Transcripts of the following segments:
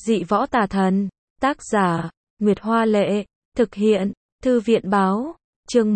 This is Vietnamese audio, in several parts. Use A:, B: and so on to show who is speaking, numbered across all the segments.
A: Dị võ tà thần. Tác giả, Nguyệt Hoa Lệ. Thực hiện, Thư viện Báo. Chương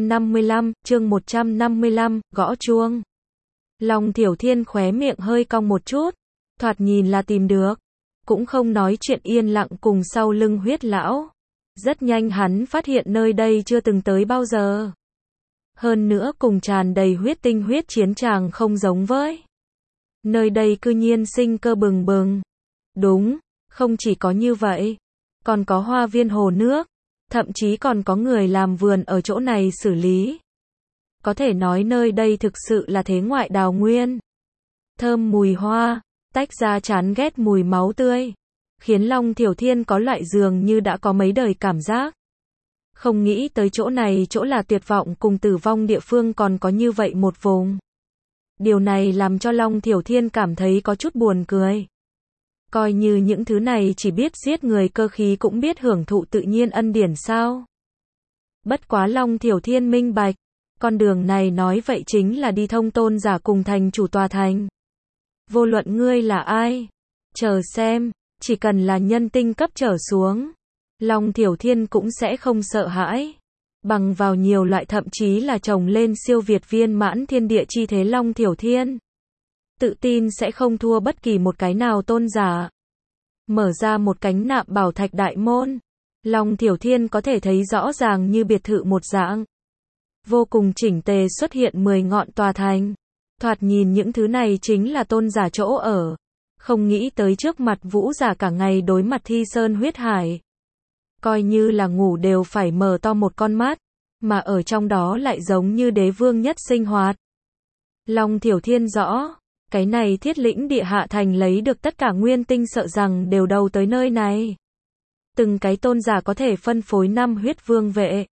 A: 155, gõ chuông. Long Thiểu Thiên khóe miệng hơi cong một chút, thoạt nhìn là tìm được, cũng không nói chuyện, yên lặng cùng sau lưng Huyết lão. Rất nhanh hắn phát hiện nơi đây chưa từng tới bao giờ. Hơn nữa cùng tràn đầy huyết tinh huyết chiến tràng không giống với. Nơi đây cư nhiên sinh cơ bừng bừng. Đúng, không chỉ có như vậy, còn có hoa viên hồ nước, thậm chí còn có người làm vườn ở chỗ này xử lý. Có thể nói nơi đây thực sự là thế ngoại đào nguyên. Thơm mùi hoa, tách ra chán ghét mùi máu tươi, khiến Long Thiểu Thiên có loại dường như đã có mấy đời cảm giác. Không nghĩ tới chỗ này chỗ là tuyệt vọng cùng tử vong địa phương còn có như vậy một vùng. Điều này làm cho Long Thiểu Thiên cảm thấy có chút buồn cười. Coi như những thứ này chỉ biết giết người cơ khí cũng biết hưởng thụ tự nhiên ân điển sao. Bất quá Long Thiểu Thiên minh bạch, con đường này nói vậy chính là đi thông tôn giả cùng thành chủ tòa thành. Vô luận ngươi là ai, chờ xem, chỉ cần là nhân tinh cấp trở xuống, Long Thiểu Thiên cũng sẽ không sợ hãi. Bằng vào nhiều loại thậm chí là trồng lên siêu việt viên mãn thiên địa chi thế, Long Thiểu Thiên tự tin sẽ không thua bất kỳ một cái nào tôn giả. Mở ra một cánh nạm bảo thạch đại môn, Long Thiểu Thiên có thể thấy rõ ràng như biệt thự một dạng. Vô cùng chỉnh tề xuất hiện 10 ngọn tòa thành. Thoạt nhìn những thứ này chính là tôn giả chỗ ở. Không nghĩ tới trước mặt vũ giả cả ngày đối mặt thi sơn huyết hải. Coi như là ngủ đều phải mở to một con mắt, mà ở trong đó lại giống như đế vương nhất sinh hoạt. Long Thiểu Thiên rõ, cái này Thiết Lĩnh địa hạ thành lấy được tất cả nguyên tinh sợ rằng đều đầu tới nơi này. Từng cái tôn giả có thể phân phối 5 huyết vương vệ.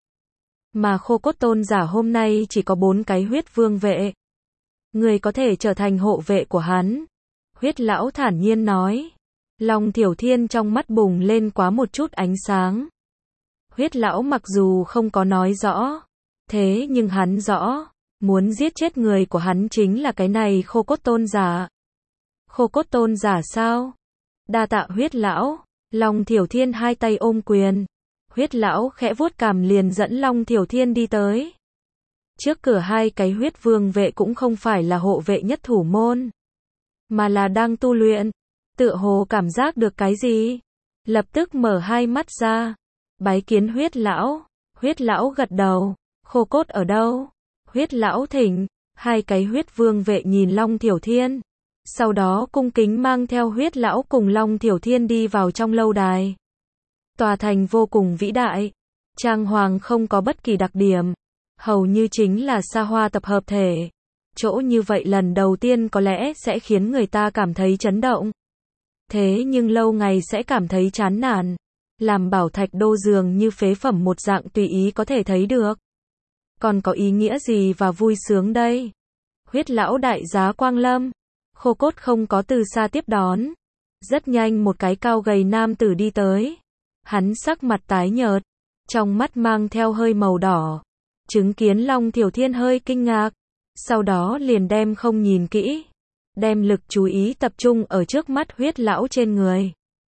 A: Mà khô cốt tôn giả hôm nay chỉ có 4 cái huyết vương vệ. Người có thể trở thành hộ vệ của hắn. Huyết lão thản nhiên nói. Long Thiểu Thiên trong mắt bùng lên quá một chút ánh sáng. Huyết lão mặc dù không có nói rõ, thế nhưng hắn rõ, muốn giết chết người của hắn chính là cái này khô cốt tôn giả. Khô cốt tôn giả sao? Đa tạ Huyết lão. Long Thiểu Thiên hai tay ôm quyền. Huyết lão khẽ vuốt cằm liền dẫn Long Thiểu Thiên đi tới. Trước cửa hai cái huyết vương vệ cũng không phải là hộ vệ nhất thủ môn, mà là đang tu luyện. Tựa hồ cảm giác được cái gì, lập tức mở hai mắt ra. Bái kiến Huyết lão. Huyết lão gật đầu. Khô cốt ở đâu? Huyết lão thỉnh. Hai cái huyết vương vệ nhìn Long Thiểu Thiên, sau đó cung kính mang theo Huyết lão cùng Long Thiểu Thiên đi vào trong lâu đài. Tòa thành vô cùng vĩ đại, trang hoàng không có bất kỳ đặc điểm, hầu như chính là xa hoa tập hợp thể. Chỗ như vậy lần đầu tiên có lẽ sẽ khiến người ta cảm thấy chấn động. Thế nhưng lâu ngày sẽ cảm thấy chán nản. Làm bảo thạch đô dường như phế phẩm một dạng tùy ý có thể thấy được. Còn có ý nghĩa gì và vui sướng đây? Huyết lão đại giá quang lâm. Khô cốt không có từ xa tiếp đón. Rất nhanh một cái cao gầy nam tử đi tới. Hắn sắc mặt tái nhợt, trong mắt mang theo hơi màu đỏ. Chứng kiến Long Thiểu Thiên hơi kinh ngạc, sau đó liền đem không nhìn kỹ, đem lực chú ý tập trung ở trước mắt Huyết lão trên người.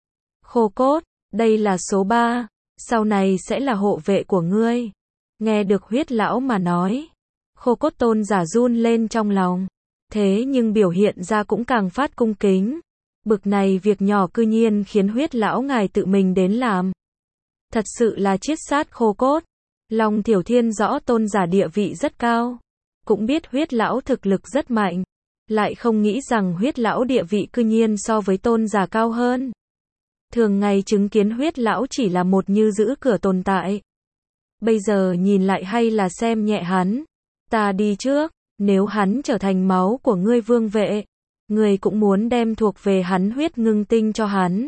A: Khô cốt, đây là số 3, sau này sẽ là hộ vệ của ngươi. Nghe được Huyết lão mà nói, khô cốt tôn giả run lên trong lòng, thế nhưng biểu hiện ra cũng càng phát cung kính. Bực này việc nhỏ cư nhiên khiến Huyết lão ngài tự mình đến làm. Thật sự là chiết sát khô cốt. Long Thiểu Thiên rõ tôn giả địa vị rất cao, cũng biết Huyết lão thực lực rất mạnh, lại không nghĩ rằng Huyết lão địa vị cư nhiên so với tôn giả cao hơn. Thường ngày chứng kiến Huyết lão chỉ là một như giữ cửa tồn tại. Bây giờ nhìn lại hay là xem nhẹ hắn. Ta đi trước, nếu hắn trở thành máu của ngươi vương vệ, ngươi cũng muốn đem thuộc về hắn huyết ngưng tinh cho hắn.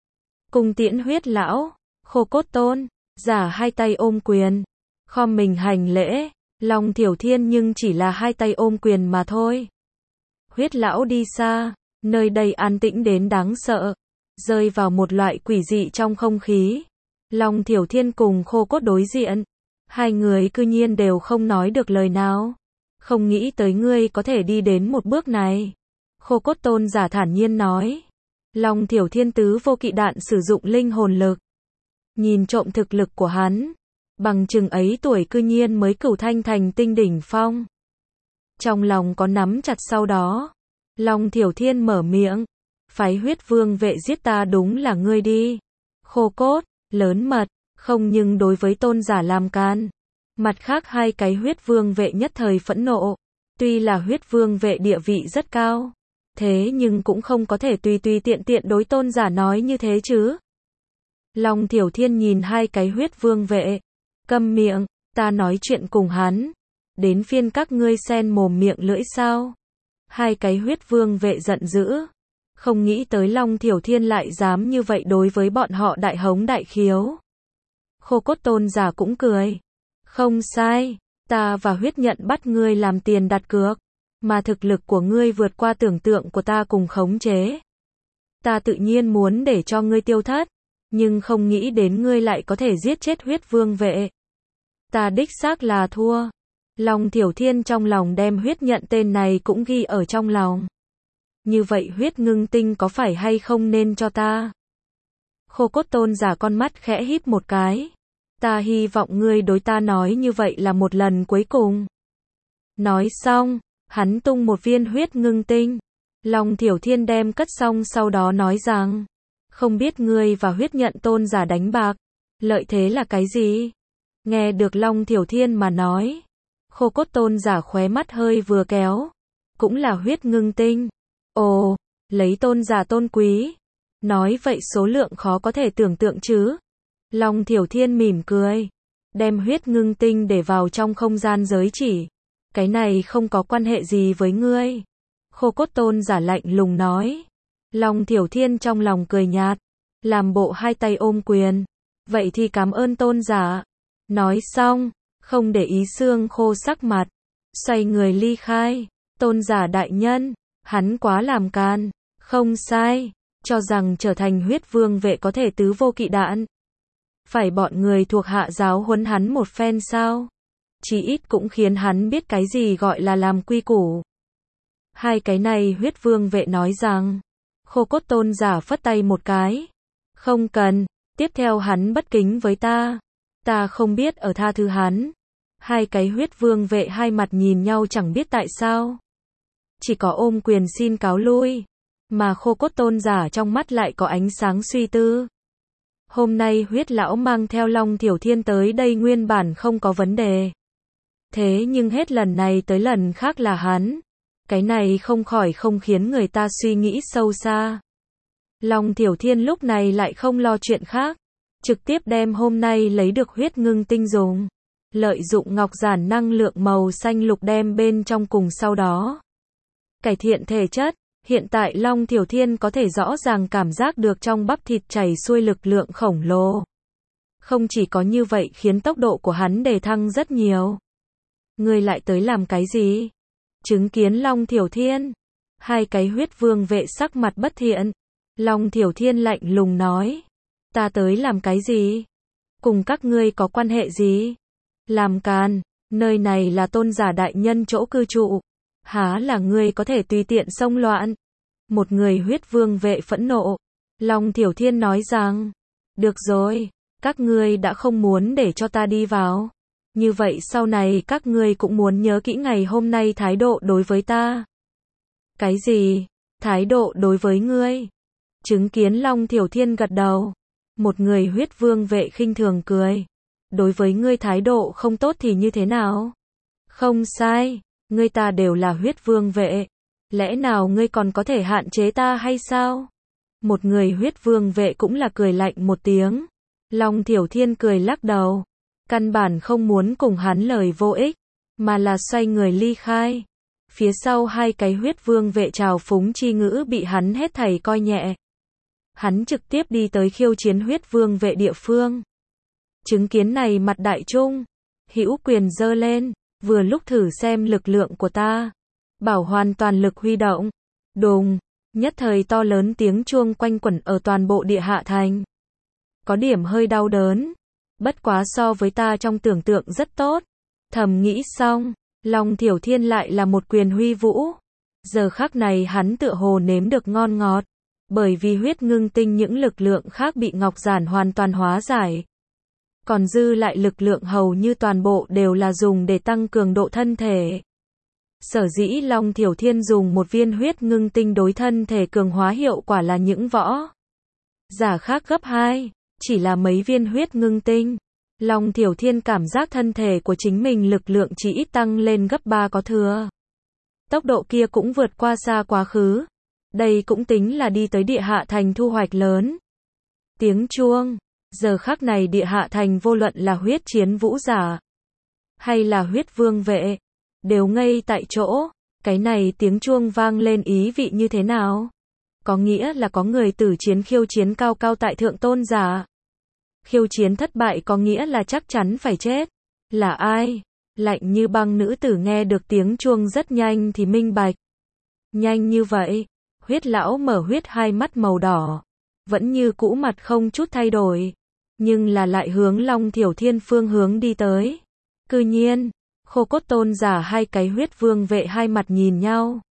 A: Cung tiễn Huyết lão. Khô cốt tôn giả hai tay ôm quyền, khom mình hành lễ. Long Thiểu Thiên nhưng chỉ là hai tay ôm quyền mà thôi. Huyết lão đi xa, nơi đây an tĩnh đến đáng sợ, rơi vào một loại quỷ dị trong không khí. Long Thiểu Thiên cùng khô cốt đối diện, hai người cư nhiên đều không nói được lời nào. Không nghĩ tới ngươi có thể đi đến một bước này. Khô cốt tôn giả thản nhiên nói. Long Thiểu Thiên tứ vô kỵ đạn sử dụng linh hồn lực. Nhìn trộm thực lực của hắn, bằng chừng ấy tuổi cư nhiên mới cửu thanh thành tinh đỉnh phong. Trong lòng có nắm chặt sau đó. Long Thiểu Thiên mở miệng. Phái huyết vương vệ giết ta đúng là ngươi đi. Khô cốt, lớn mật, không nhưng đối với tôn giả làm can. Mặt khác hai cái huyết vương vệ nhất thời phẫn nộ. Tuy là huyết vương vệ địa vị rất cao. Thế nhưng cũng không có thể tùy tùy tiện tiện đối tôn giả nói như thế chứ. Long Thiểu Thiên nhìn hai cái huyết vương vệ. Câm miệng, ta nói chuyện cùng hắn. Đến phiên các ngươi xen mồm miệng lưỡi sao? Hai cái huyết vương vệ giận dữ. Không nghĩ tới Long Thiểu Thiên lại dám như vậy đối với bọn họ đại hống đại khiếu. Khô cốt tôn giả cũng cười. Không sai, ta và huyết nhận bắt ngươi làm tiền đặt cược. Mà thực lực của ngươi vượt qua tưởng tượng của ta cùng khống chế. Ta tự nhiên muốn để cho ngươi tiêu thất. Nhưng không nghĩ đến ngươi lại có thể giết chết huyết vương vệ. Ta đích xác là thua. Long Thiểu Thiên trong lòng đem huyết nhận tên này cũng ghi ở trong lòng. Như vậy huyết ngưng tinh có phải hay không nên cho ta? Khô cốt tôn giả con mắt khẽ híp một cái. Ta hy vọng ngươi đối ta nói như vậy là một lần cuối cùng. Nói xong, hắn tung một viên huyết ngưng tinh. Long Thiểu Thiên đem cất xong sau đó nói rằng. Không biết ngươi và huyết nhận tôn giả đánh bạc. Lợi thế là cái gì? Nghe được Long Thiểu Thiên mà nói. Khô cốt tôn giả khóe mắt hơi vừa kéo. Cũng là huyết ngưng tinh. Ồ, lấy tôn giả tôn quý. Nói vậy số lượng khó có thể tưởng tượng chứ. Long Thiểu Thiên mỉm cười. Đem huyết ngưng tinh để vào trong không gian giới chỉ. Cái này không có quan hệ gì với ngươi. Khô cốt tôn giả lạnh lùng nói. Long Thiểu Thiên trong lòng cười nhạt. Làm bộ hai tay ôm quyền. Vậy thì cảm ơn tôn giả. Nói xong, không để ý xương khô sắc mặt. Xoay người ly khai. Tôn giả đại nhân. Hắn quá làm can. Không sai. Cho rằng trở thành huyết vương vệ có thể tứ vô kỵ đạn. Phải bọn người thuộc hạ giáo huấn hắn một phen sao? Chỉ ít cũng khiến hắn biết cái gì gọi là làm quy củ. Hai cái này huyết vương vệ nói rằng. Khô cốt tôn giả phất tay một cái. Không cần. Tiếp theo hắn bất kính với ta. Ta không biết ở tha thứ hắn. Hai cái huyết vương vệ hai mặt nhìn nhau chẳng biết tại sao. Chỉ có ôm quyền xin cáo lui. Mà khô cốt tôn giả trong mắt lại có ánh sáng suy tư. Hôm nay huyết lão mang theo Long Thiểu Thiên tới đây nguyên bản không có vấn đề. Thế nhưng hết lần này tới lần khác là hắn. Cái này không khỏi không khiến người ta suy nghĩ sâu xa. Long Thiểu Thiên lúc này lại không lo chuyện khác. Trực tiếp đem hôm nay lấy được huyết ngưng tinh dùng. Lợi dụng ngọc giản năng lượng màu xanh lục đem bên trong cùng sau đó. Cải thiện thể chất. Hiện tại Long Thiểu Thiên có thể rõ ràng cảm giác được trong bắp thịt chảy xuôi lực lượng khổng lồ. Không chỉ có như vậy khiến tốc độ của hắn đề thăng rất nhiều. Ngươi lại tới làm cái gì? Chứng kiến Long Thiểu Thiên. Hai cái huyết vương vệ sắc mặt bất thiện. Long Thiểu Thiên lạnh lùng nói. Ta tới làm cái gì? Cùng các ngươi có quan hệ gì? Làm can. Nơi này là tôn giả đại nhân chỗ cư trụ. Há là ngươi có thể tùy tiện xông loạn. Một người huyết vương vệ phẫn nộ. Long Thiểu Thiên nói rằng. Được rồi. Các ngươi đã không muốn để cho ta đi vào. Như vậy sau này các ngươi cũng muốn nhớ kỹ ngày hôm nay thái độ đối với ta. Cái gì? Thái độ đối với ngươi? Chứng kiến Long Thiểu Thiên gật đầu. Một người huyết vương vệ khinh thường cười. Đối với ngươi thái độ không tốt thì như thế nào? Không sai. Ngươi ta đều là huyết vương vệ. Lẽ nào ngươi còn có thể hạn chế ta hay sao? Một người huyết vương vệ cũng là cười lạnh một tiếng. Long Thiểu Thiên cười lắc đầu. Căn bản không muốn cùng hắn lời vô ích. Mà là xoay người ly khai. Phía sau hai cái huyết vương vệ trào phúng chi ngữ bị hắn hết thảy coi nhẹ. Hắn trực tiếp đi tới khiêu chiến huyết vương vệ địa phương. Chứng kiến này mặt đại trung. Hữu quyền giơ lên. Vừa lúc thử xem lực lượng của ta. Bảo hoàn toàn lực huy động. Đùng. Nhất thời to lớn tiếng chuông quanh quẩn ở toàn bộ địa hạ thành. Có điểm hơi đau đớn. Bất quá so với ta trong tưởng tượng rất tốt. Thầm nghĩ xong. Long Thiểu Thiên lại là một quyền huy vũ. Giờ khắc này hắn tựa hồ nếm được ngon ngọt. Bởi vì huyết ngưng tinh những lực lượng khác bị Ngọc Giản hoàn toàn hóa giải. Còn dư lại lực lượng hầu như toàn bộ đều là dùng để tăng cường độ thân thể. Sở dĩ Long Thiểu Thiên dùng một viên huyết ngưng tinh đối thân thể cường hóa hiệu quả là những võ giả khác gấp 2, chỉ là mấy viên huyết ngưng tinh. Long Thiểu Thiên cảm giác thân thể của chính mình lực lượng chỉ ít tăng lên gấp 3 có thừa. Tốc độ kia cũng vượt qua xa quá khứ. Đây cũng tính là đi tới địa hạ thành thu hoạch lớn. Tiếng chuông. Giờ khắc này địa hạ thành vô luận là huyết chiến vũ giả hay là huyết vương vệ, đều ngây tại chỗ. Cái này tiếng chuông vang lên ý vị như thế nào? Có nghĩa là có người tử chiến khiêu chiến cao cao tại thượng tôn giả. Khiêu chiến thất bại có nghĩa là chắc chắn phải chết. Là ai? Lạnh như băng nữ tử nghe được tiếng chuông rất nhanh thì minh bạch. Nhanh như vậy? Huyết lão mở huyết hai mắt màu đỏ. Vẫn như cũ mặt không chút thay đổi. Nhưng là lại hướng Long Thiểu Thiên phương hướng đi tới. Cư nhiên, Khô Cốt tôn giả hai cái huyết vương vệ hai mặt nhìn nhau.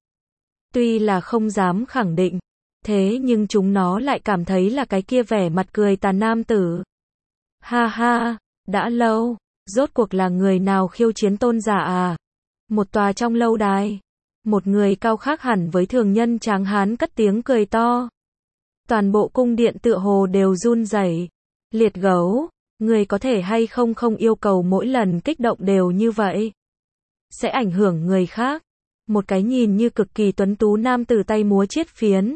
A: Tuy là không dám khẳng định, thế nhưng chúng nó lại cảm thấy là cái kia vẻ mặt cười tàn nam tử. Ha ha, đã lâu, rốt cuộc là người nào khiêu chiến tôn giả à? Một tòa trong lâu đài, một người cao khác hẳn với thường nhân tráng hán cất tiếng cười to. Toàn bộ cung điện tựa hồ đều run rẩy. Liệt gấu, người có thể hay không yêu cầu mỗi lần kích động đều như vậy. Sẽ ảnh hưởng người khác. Một cái nhìn như cực kỳ tuấn tú nam tử tay múa chiết phiến.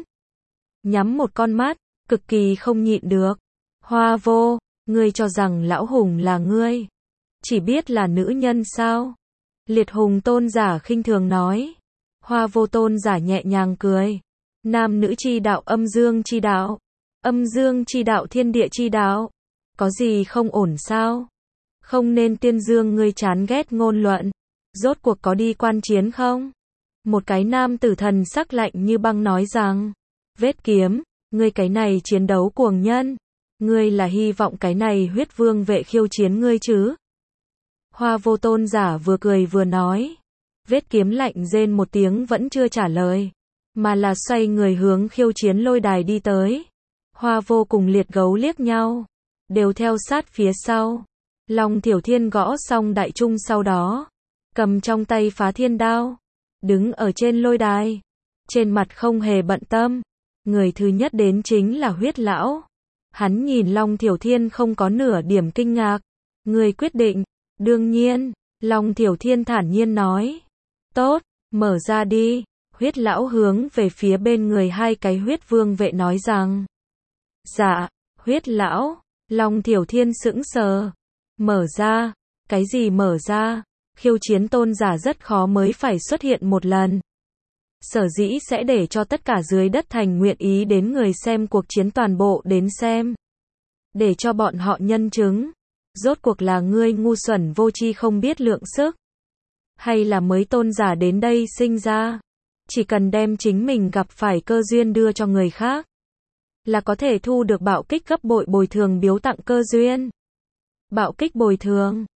A: Nhắm một con mắt, cực kỳ không nhịn được. Hoa Vô, ngươi cho rằng lão hùng là ngươi. Chỉ biết là nữ nhân sao? Liệt hùng tôn giả khinh thường nói. Hoa Vô tôn giả nhẹ nhàng cười. Nam nữ chi đạo âm dương chi đạo. Âm dương chi đạo thiên địa chi đạo. Có gì không ổn sao? Không nên tiên dương ngươi chán ghét ngôn luận. Rốt cuộc có đi quan chiến không? Một cái nam tử thần sắc lạnh như băng nói rằng. Vết kiếm, ngươi cái này chiến đấu cuồng nhân. Ngươi là hy vọng cái này huyết vương vệ khiêu chiến ngươi chứ? Hoa Vô tôn giả vừa cười vừa nói. Vết kiếm lạnh rên một tiếng vẫn chưa trả lời. Mà là xoay người hướng khiêu chiến lôi đài đi tới. Hoa Vô cùng liệt gấu liếc nhau. Đều theo sát phía sau. Long Thiểu Thiên gõ xong đại trung sau đó. Cầm trong tay phá thiên đao. Đứng ở trên lôi đài. Trên mặt không hề bận tâm. Người thứ nhất đến chính là huyết lão. Hắn nhìn Long Thiểu Thiên không có nửa điểm kinh ngạc. Người quyết định. Đương nhiên. Long Thiểu Thiên thản nhiên nói. Tốt, mở ra đi. Huyết lão hướng về phía bên người hai cái huyết vương vệ nói rằng. Dạ, huyết lão. Long Thiểu Thiên sững sờ. Mở ra. Cái gì mở ra? Khiêu chiến tôn giả rất khó mới phải xuất hiện một lần. Sở dĩ sẽ để cho tất cả dưới đất thành nguyện ý đến người xem cuộc chiến toàn bộ đến xem. Để cho bọn họ nhân chứng. Rốt cuộc là ngươi ngu xuẩn vô tri không biết lượng sức. Hay là mới tôn giả đến đây sinh ra. Chỉ cần đem chính mình gặp phải cơ duyên đưa cho người khác. Là có thể thu được bạo kích gấp bội bồi thường biếu tặng cơ duyên. Bạo kích bồi thường.